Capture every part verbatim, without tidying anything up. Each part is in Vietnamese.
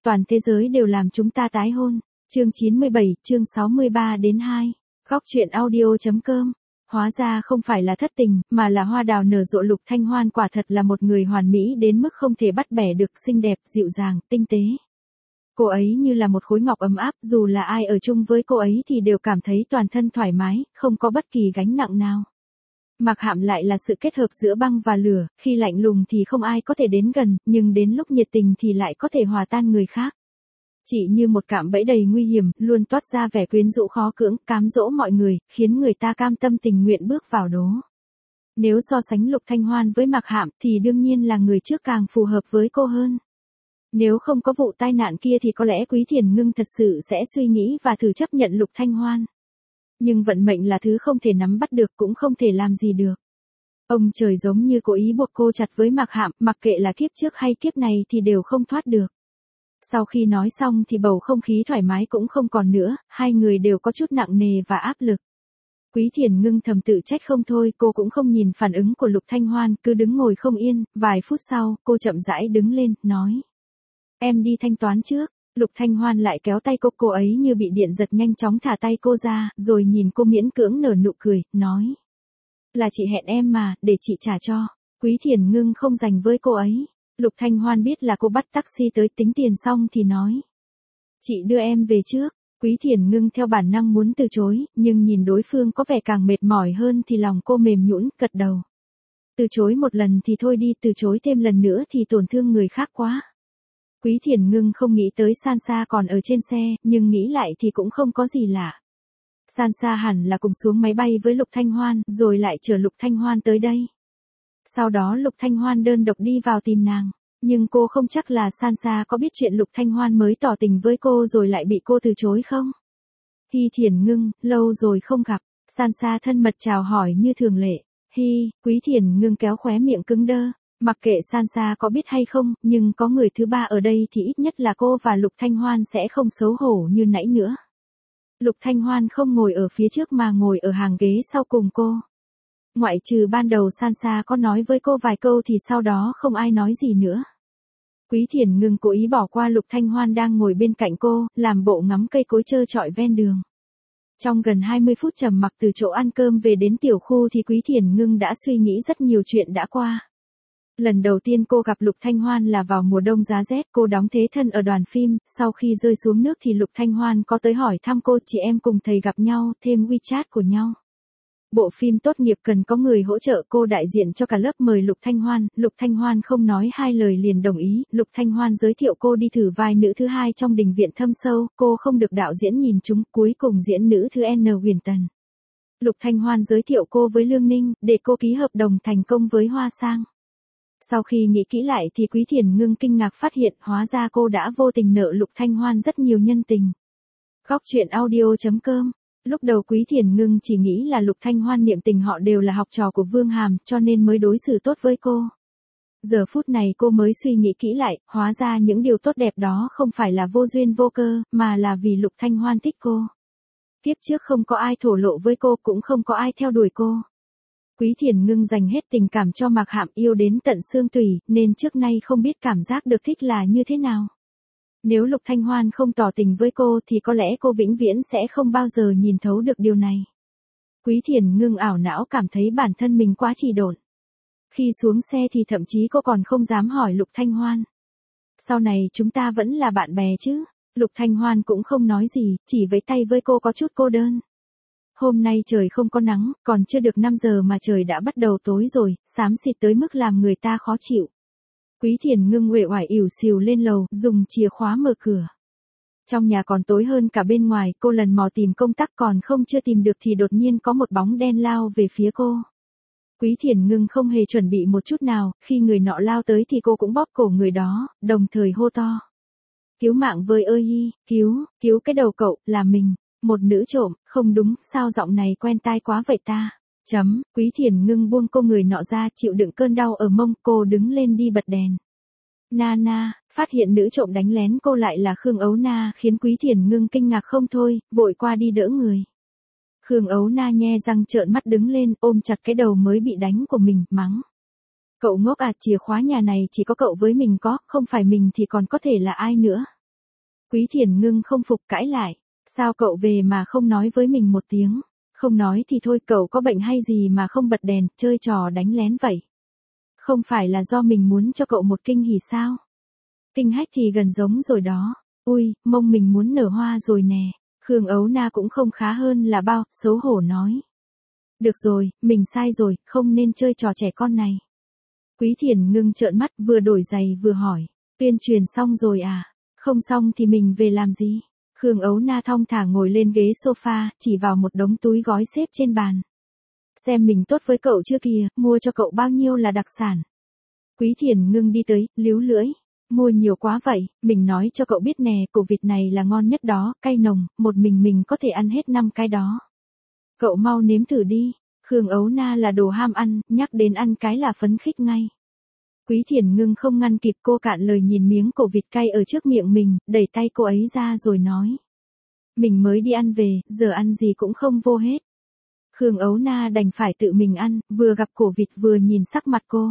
toàn thế giới đều làm chúng ta tái hôn. Chương chín mươi bảy, chương sáu mươi ba đến hai. Góc truyện audio.com. Hóa ra không phải là thất tình, mà là hoa đào nở rộ. Lục Thanh Hoan quả thật là một người hoàn mỹ đến mức không thể bắt bẻ được, xinh đẹp, dịu dàng, tinh tế. Cô ấy như là một khối ngọc ấm áp, dù là ai ở chung với cô ấy thì đều cảm thấy toàn thân thoải mái, không có bất kỳ gánh nặng nào. Mạc Hạm lại là sự kết hợp giữa băng và lửa, khi lạnh lùng thì không ai có thể đến gần, nhưng đến lúc nhiệt tình thì lại có thể hòa tan người khác. Chị như một cạm bẫy đầy nguy hiểm, luôn toát ra vẻ quyến rũ khó cưỡng, cám dỗ mọi người, khiến người ta cam tâm tình nguyện bước vào đố. Nếu so sánh Lục Thanh Hoan với Mạc Hạm thì đương nhiên là người trước càng phù hợp với cô hơn. Nếu không có vụ tai nạn kia thì có lẽ Quý Thiền Ngưng thật sự sẽ suy nghĩ và thử chấp nhận Lục Thanh Hoan. Nhưng vận mệnh là thứ không thể nắm bắt được, cũng không thể làm gì được. Ông trời giống như cố ý buộc cô chặt với Mạc Hạm, mặc kệ là kiếp trước hay kiếp này thì đều không thoát được. Sau khi nói xong thì bầu không khí thoải mái cũng không còn nữa, hai người đều có chút nặng nề và áp lực. Quý Thiền Ngưng thầm tự trách không thôi, cô cũng không nhìn phản ứng của Lục Thanh Hoan, cứ đứng ngồi không yên. Vài phút sau, cô chậm rãi đứng lên, nói: "Em đi thanh toán trước." Lục Thanh Hoan lại kéo tay cô, cô ấy như bị điện giật nhanh chóng thả tay cô ra, rồi nhìn cô miễn cưỡng nở nụ cười, nói: "Là chị hẹn em mà, để chị trả cho." Quý Thiền Ngưng không dành với cô ấy. Lục Thanh Hoan biết là cô bắt taxi tới, tính tiền xong thì nói: "Chị đưa em về trước." Quý Thiền Ngưng theo bản năng muốn từ chối, nhưng nhìn đối phương có vẻ càng mệt mỏi hơn thì lòng cô mềm nhũn, gật đầu. Từ chối một lần thì thôi đi, từ chối thêm lần nữa thì tổn thương người khác quá. Quý Thiền Ngưng không nghĩ tới Sansa còn ở trên xe, nhưng nghĩ lại thì cũng không có gì lạ. Sansa hẳn là cùng xuống máy bay với Lục Thanh Hoan, rồi lại chở Lục Thanh Hoan tới đây. Sau đó Lục Thanh Hoan đơn độc đi vào tìm nàng, nhưng cô không chắc là Sansa có biết chuyện Lục Thanh Hoan mới tỏ tình với cô rồi lại bị cô từ chối không. Hi Thiền Ngưng, lâu rồi không gặp. Sansa thân mật chào hỏi như thường lệ. Hi, Quý Thiền Ngưng kéo khóe miệng cứng đơ. Mặc kệ Sansa có biết hay không, nhưng có người thứ ba ở đây thì ít nhất là cô và Lục Thanh Hoan sẽ không xấu hổ như nãy nữa. Lục Thanh Hoan không ngồi ở phía trước mà ngồi ở hàng ghế sau cùng cô. Ngoại trừ ban đầu Sansa có nói với cô vài câu thì sau đó không ai nói gì nữa. Quý Thiền Ngưng cố ý bỏ qua Lục Thanh Hoan đang ngồi bên cạnh cô, làm bộ ngắm cây cối trơ trọi ven đường. Trong gần hai mươi phút trầm mặc từ chỗ ăn cơm về đến tiểu khu thì Quý Thiền Ngưng đã suy nghĩ rất nhiều chuyện đã qua. Lần đầu tiên cô gặp Lục Thanh Hoan là vào mùa đông giá rét, cô đóng thế thân ở đoàn phim, sau khi rơi xuống nước thì Lục Thanh Hoan có tới hỏi thăm cô, chị em cùng thầy gặp nhau, thêm WeChat của nhau. Bộ phim tốt nghiệp cần có người hỗ trợ, cô đại diện cho cả lớp mời Lục Thanh Hoan, Lục Thanh Hoan không nói hai lời liền đồng ý, Lục Thanh Hoan giới thiệu cô đi thử vai nữ thứ hai trong Đình Viện Thâm Sâu, cô không được đạo diễn nhìn trúng, cuối cùng diễn nữ thứ N Huyền Tần. Lục Thanh Hoan giới thiệu cô với Lương Ninh, để cô ký hợp đồng thành công với Hoa Sang. Sau khi nghĩ kỹ lại thì Quý Thiền Ngưng kinh ngạc phát hiện hóa ra cô đã vô tình nợ Lục Thanh Hoan rất nhiều nhân tình. Góc truyện audio.com. Lúc đầu Quý Thiền Ngưng chỉ nghĩ là Lục Thanh Hoan niệm tình họ đều là học trò của Vương Hàm cho nên mới đối xử tốt với cô. Giờ phút này cô mới suy nghĩ kỹ lại, hóa ra những điều tốt đẹp đó không phải là vô duyên vô cơ, mà là vì Lục Thanh Hoan thích cô. Kiếp trước không có ai thổ lộ với cô, cũng không có ai theo đuổi cô. Quý Thiền Ngưng dành hết tình cảm cho Mạc Hạm, yêu đến tận xương tủy, nên trước nay không biết cảm giác được thích là như thế nào. Nếu Lục Thanh Hoan không tỏ tình với cô thì có lẽ cô vĩnh viễn sẽ không bao giờ nhìn thấu được điều này. Quý Thiền Ngưng ảo não cảm thấy bản thân mình quá trì độn. Khi xuống xe thì thậm chí cô còn không dám hỏi Lục Thanh Hoan: "Sau này chúng ta vẫn là bạn bè chứ?" Lục Thanh Hoan cũng không nói gì, chỉ vẫy tay với cô có chút cô đơn. Hôm nay trời không có nắng, còn chưa được năm giờ mà trời đã bắt đầu tối rồi, xám xịt tới mức làm người ta khó chịu. Quý Thiền Ngưng uể oải ỉu xìu lên lầu, dùng chìa khóa mở cửa. Trong nhà còn tối hơn cả bên ngoài, cô lần mò tìm công tắc còn không chưa tìm được thì đột nhiên có một bóng đen lao về phía cô. Quý Thiền Ngưng không hề chuẩn bị một chút nào, khi người nọ lao tới thì cô cũng bóp cổ người đó, đồng thời hô to: "Cứu mạng với ơi hi, cứu, cứu cái đầu cậu, là mình." Một nữ trộm, không đúng, sao giọng này quen tai quá vậy ta? Chấm, Quý Thiền Ngưng buông cô người nọ ra, chịu đựng cơn đau ở mông, cô đứng lên đi bật đèn. Na na, phát hiện nữ trộm đánh lén cô lại là Khương Ấu Na khiến Quý Thiền Ngưng kinh ngạc không thôi, vội qua đi đỡ người. Khương Ấu Na nhe răng trợn mắt đứng lên, ôm chặt cái đầu mới bị đánh của mình, mắng: "Cậu ngốc à, chìa khóa nhà này chỉ có cậu với mình có, không phải mình thì còn có thể là ai nữa?" Quý Thiền Ngưng không phục cãi lại. Sao cậu về mà không nói với mình một tiếng? Không nói thì thôi, cậu có bệnh hay gì mà không bật đèn, chơi trò đánh lén vậy? Không phải là do mình muốn cho cậu một kinh hỉ sao? Kinh hách thì gần giống rồi đó. Ui, mông mình muốn nở hoa rồi nè. Khương Ấu Na cũng không khá hơn là bao, xấu hổ nói. Được rồi, mình sai rồi, không nên chơi trò trẻ con này. Quý Thiền Ngưng trợn mắt, vừa đổi giày vừa hỏi. Tuyên truyền xong rồi à? Không xong thì mình về làm gì? Khương Ấu Na thong thả ngồi lên ghế sofa, chỉ vào một đống túi gói xếp trên bàn. Xem mình tốt với cậu chưa kìa, mua cho cậu bao nhiêu là đặc sản. Quý Thiền Ngưng đi tới, líu lưỡi. Mua nhiều quá vậy, mình nói cho cậu biết nè, cổ vịt này là ngon nhất đó, cay nồng, một mình mình có thể ăn hết năm cái đó. Cậu mau nếm thử đi. Khương Ấu Na là đồ ham ăn, nhắc đến ăn cái là phấn khích ngay. Quý Thiền Ngưng không ngăn kịp, cô cạn lời nhìn miếng cổ vịt cay ở trước miệng mình, đẩy tay cô ấy ra rồi nói. Mình mới đi ăn về, giờ ăn gì cũng không vô hết. Khương Ấu Na đành phải tự mình ăn, vừa gặp cổ vịt vừa nhìn sắc mặt cô.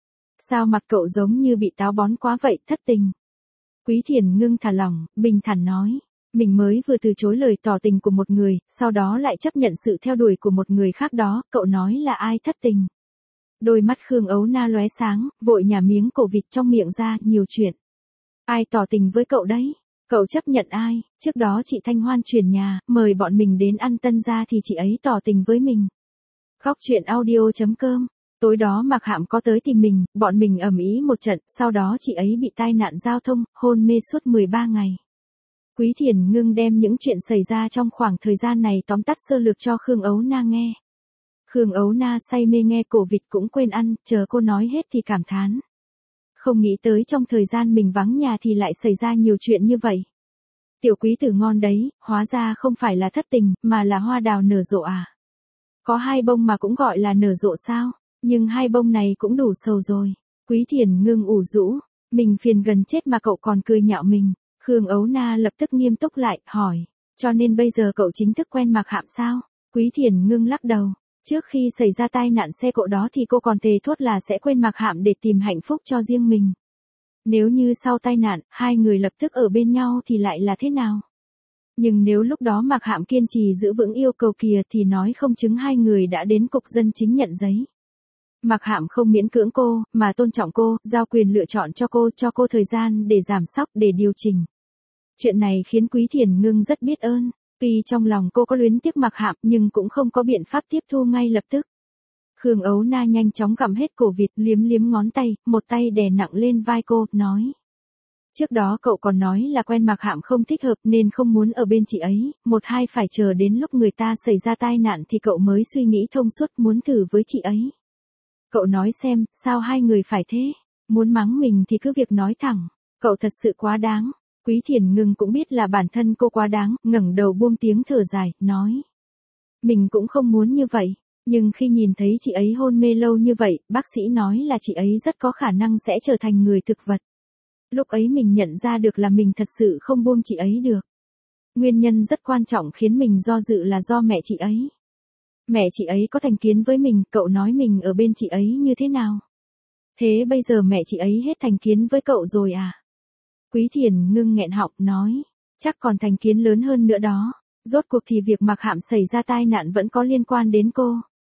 Sao mặt cậu giống như bị táo bón quá vậy, thất tình? Quý Thiền Ngưng thả lỏng, bình thản nói. Mình mới vừa từ chối lời tỏ tình của một người, sau đó lại chấp nhận sự theo đuổi của một người khác đó, cậu nói là ai thất tình? Đôi mắt Khương Ấu Na lóe sáng, vội nhả miếng cổ vịt trong miệng ra, nhiều chuyện. Ai tỏ tình với cậu đấy? Cậu chấp nhận ai? Trước đó chị Thanh Hoan chuyển nhà, mời bọn mình đến ăn tân gia thì chị ấy tỏ tình với mình. Khóc chuyện audio chấm com. Tối đó Mạc Hạm có tới tìm mình, bọn mình ầm ĩ một trận, sau đó chị ấy bị tai nạn giao thông, hôn mê suốt mười ba ngày. Quý Thiền Ngưng đem những chuyện xảy ra trong khoảng thời gian này tóm tắt sơ lược cho Khương Ấu Na nghe. Khương Ấu Na say mê nghe cổ vịt cũng quên ăn, chờ cô nói hết thì cảm thán. Không nghĩ tới trong thời gian mình vắng nhà thì lại xảy ra nhiều chuyện như vậy. Tiểu quý tử ngon đấy, hóa ra không phải là thất tình, mà là hoa đào nở rộ à. Có hai bông mà cũng gọi là nở rộ sao, nhưng hai bông này cũng đủ sầu rồi. Quý Thiền Ngưng ủ rũ, mình phiền gần chết mà cậu còn cười nhạo mình. Khương Ấu Na lập tức nghiêm túc lại, hỏi, cho nên bây giờ cậu chính thức quen Mạc Hạm sao? Quý Thiền Ngưng lắc đầu. Trước khi xảy ra tai nạn xe cộ đó thì cô còn thề thốt là sẽ quên Mạc Hạm để tìm hạnh phúc cho riêng mình. Nếu như sau tai nạn, hai người lập tức ở bên nhau thì lại là thế nào? Nhưng nếu lúc đó Mạc Hạm kiên trì giữ vững yêu cầu kìa thì nói không chứng hai người đã đến cục dân chính nhận giấy. Mạc Hạm không miễn cưỡng cô, mà tôn trọng cô, giao quyền lựa chọn cho cô, cho cô thời gian để giảm sóc, để điều chỉnh. Chuyện này khiến Quý Thiền Ngưng rất biết ơn. Tuy trong lòng cô có luyến tiếc Mạc Hạm nhưng cũng không có biện pháp tiếp thu ngay lập tức. Khương Ấu Na nhanh chóng gặm hết cổ vịt, liếm liếm ngón tay, một tay đè nặng lên vai cô, nói. Trước đó cậu còn nói là quen Mạc Hạm không thích hợp nên không muốn ở bên chị ấy, một hai phải chờ đến lúc người ta xảy ra tai nạn thì cậu mới suy nghĩ thông suốt muốn thử với chị ấy. Cậu nói xem, sao hai người phải thế? Muốn mắng mình thì cứ việc nói thẳng, cậu thật sự quá đáng. Quý Thiền Ngưng cũng biết là bản thân cô quá đáng, ngẩng đầu buông tiếng thở dài, nói. Mình cũng không muốn như vậy, nhưng khi nhìn thấy chị ấy hôn mê lâu như vậy, bác sĩ nói là chị ấy rất có khả năng sẽ trở thành người thực vật. Lúc ấy mình nhận ra được là mình thật sự không buông chị ấy được. Nguyên nhân rất quan trọng khiến mình do dự là do mẹ chị ấy. Mẹ chị ấy có thành kiến với mình, cậu nói mình ở bên chị ấy như thế nào? Thế bây giờ mẹ chị ấy hết thành kiến với cậu rồi à? Quý Thiền Ngưng nghẹn họng, nói. Chắc còn thành kiến lớn hơn nữa đó. Rốt cuộc thì việc Mạc Hạm xảy ra tai nạn vẫn có liên quan đến cô.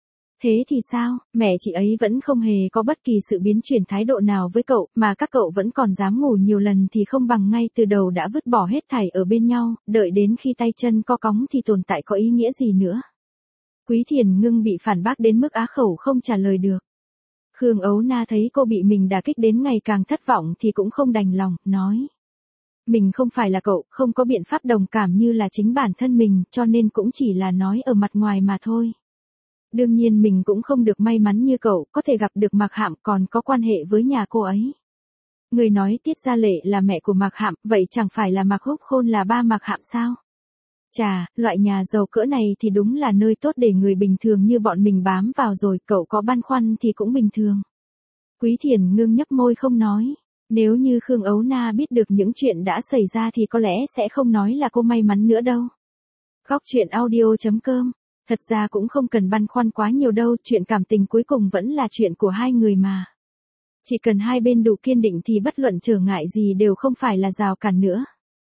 Thế thì sao, mẹ chị ấy vẫn không hề có bất kỳ sự biến chuyển thái độ nào với cậu, mà các cậu vẫn còn dám ngủ nhiều lần thì không bằng ngay từ đầu đã vứt bỏ hết thảy ở bên nhau, đợi đến khi tay chân co cóng thì tồn tại có ý nghĩa gì nữa. Quý Thiền Ngưng bị phản bác đến mức á khẩu không trả lời được. Khương Ấu Na thấy cô bị mình đả kích đến ngày càng thất vọng thì cũng không đành lòng, nói. Mình không phải là cậu, không có biện pháp đồng cảm như là chính bản thân mình, cho nên cũng chỉ là nói ở mặt ngoài mà thôi. Đương nhiên mình cũng không được may mắn như cậu, có thể gặp được Mạc Hạm còn có quan hệ với nhà cô ấy. Người nói Tiết Gia Lệ là mẹ của Mạc Hạm, vậy chẳng phải là Mạc Húc Khôn là ba Mạc Hạm sao? Chà, loại nhà giàu cỡ này thì đúng là nơi tốt để người bình thường như bọn mình bám vào rồi, cậu có băn khoăn thì cũng bình thường. Quý Thiền Ngưng nhấp môi không nói. Nếu như Khương Ấu Na biết được những chuyện đã xảy ra thì có lẽ sẽ không nói là cô may mắn nữa đâu. Khóc chuyện audio chấm com. Thật ra cũng không cần băn khoăn quá nhiều đâu, chuyện cảm tình cuối cùng vẫn là chuyện của hai người mà. Chỉ cần hai bên đủ kiên định thì bất luận trở ngại gì đều không phải là rào cản nữa.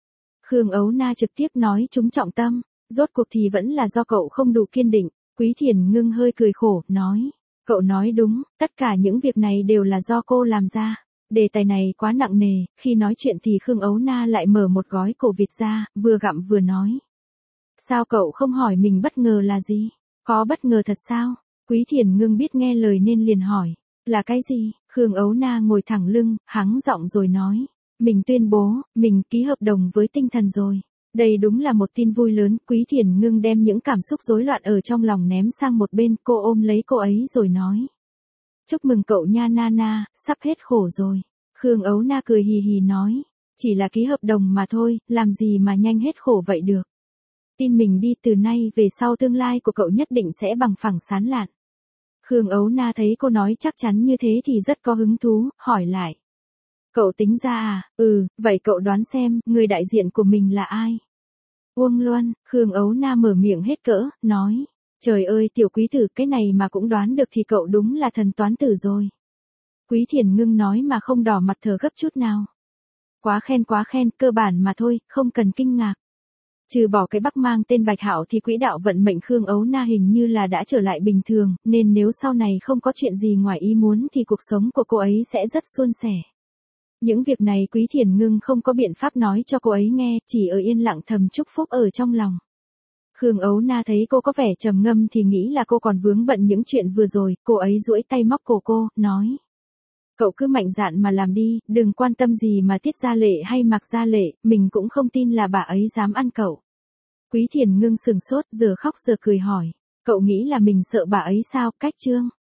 Khương Ấu Na trực tiếp nói trúng trọng tâm, rốt cuộc thì vẫn là do cậu không đủ kiên định. Quý Thiền Ngưng hơi cười khổ, nói, cậu nói đúng, tất cả những việc này đều là do cô làm ra. Đề tài này quá nặng nề, khi nói chuyện thì Khương Ấu Na lại mở một gói cổ vịt ra, vừa gặm vừa nói. Sao cậu không hỏi mình bất ngờ là gì? Có bất ngờ thật sao? Quý Thiền Ngưng biết nghe lời nên liền hỏi. Là cái gì? Khương Ấu Na ngồi thẳng lưng, hắng giọng rồi nói. Mình tuyên bố, mình ký hợp đồng với tinh thần rồi. Đây đúng là một tin vui lớn. Quý Thiền Ngưng đem những cảm xúc rối loạn ở trong lòng ném sang một bên, cô ôm lấy cô ấy rồi nói. Chúc mừng cậu nha Nana, sắp hết khổ rồi. Khương Ấu Na cười hì hì nói. Chỉ là ký hợp đồng mà thôi, làm gì mà nhanh hết khổ vậy được. Tin mình đi, từ nay về sau tương lai của cậu nhất định sẽ bằng phẳng sáng lạn. Khương Ấu Na thấy cô nói chắc chắn như thế thì rất có hứng thú, hỏi lại. Cậu tính ra à? Ừ, vậy cậu đoán xem, người đại diện của mình là ai? Uông Luân. Khương Ấu Na mở miệng hết cỡ, nói. Trời ơi tiểu quý tử, cái này mà cũng đoán được thì cậu đúng là thần toán tử rồi. Quý Thiền Ngưng nói mà không đỏ mặt thở gấp chút nào. Quá khen quá khen, cơ bản mà thôi, không cần kinh ngạc. Trừ bỏ cái bắc mang tên Bạch Hạo thì quỹ đạo vận mệnh Khương Ấu Na hình như là đã trở lại bình thường, nên nếu sau này không có chuyện gì ngoài ý muốn thì cuộc sống của cô ấy sẽ rất suôn sẻ. Những việc này Quý Thiền Ngưng không có biện pháp nói cho cô ấy nghe, chỉ ở yên lặng thầm chúc phúc ở trong lòng. Khương Ấu Na thấy cô có vẻ trầm ngâm thì nghĩ là cô còn vướng bận những chuyện vừa rồi, cô ấy duỗi tay móc cổ cô, nói. Cậu cứ mạnh dạn mà làm đi, đừng quan tâm gì mà Tiết Gia Lệ hay Mạc Gia Lệ, mình cũng không tin là bà ấy dám ăn cậu. Quý Thiền Ngưng sừng sốt, giờ khóc giờ cười hỏi. Cậu nghĩ là mình sợ bà ấy sao? Cách Trương.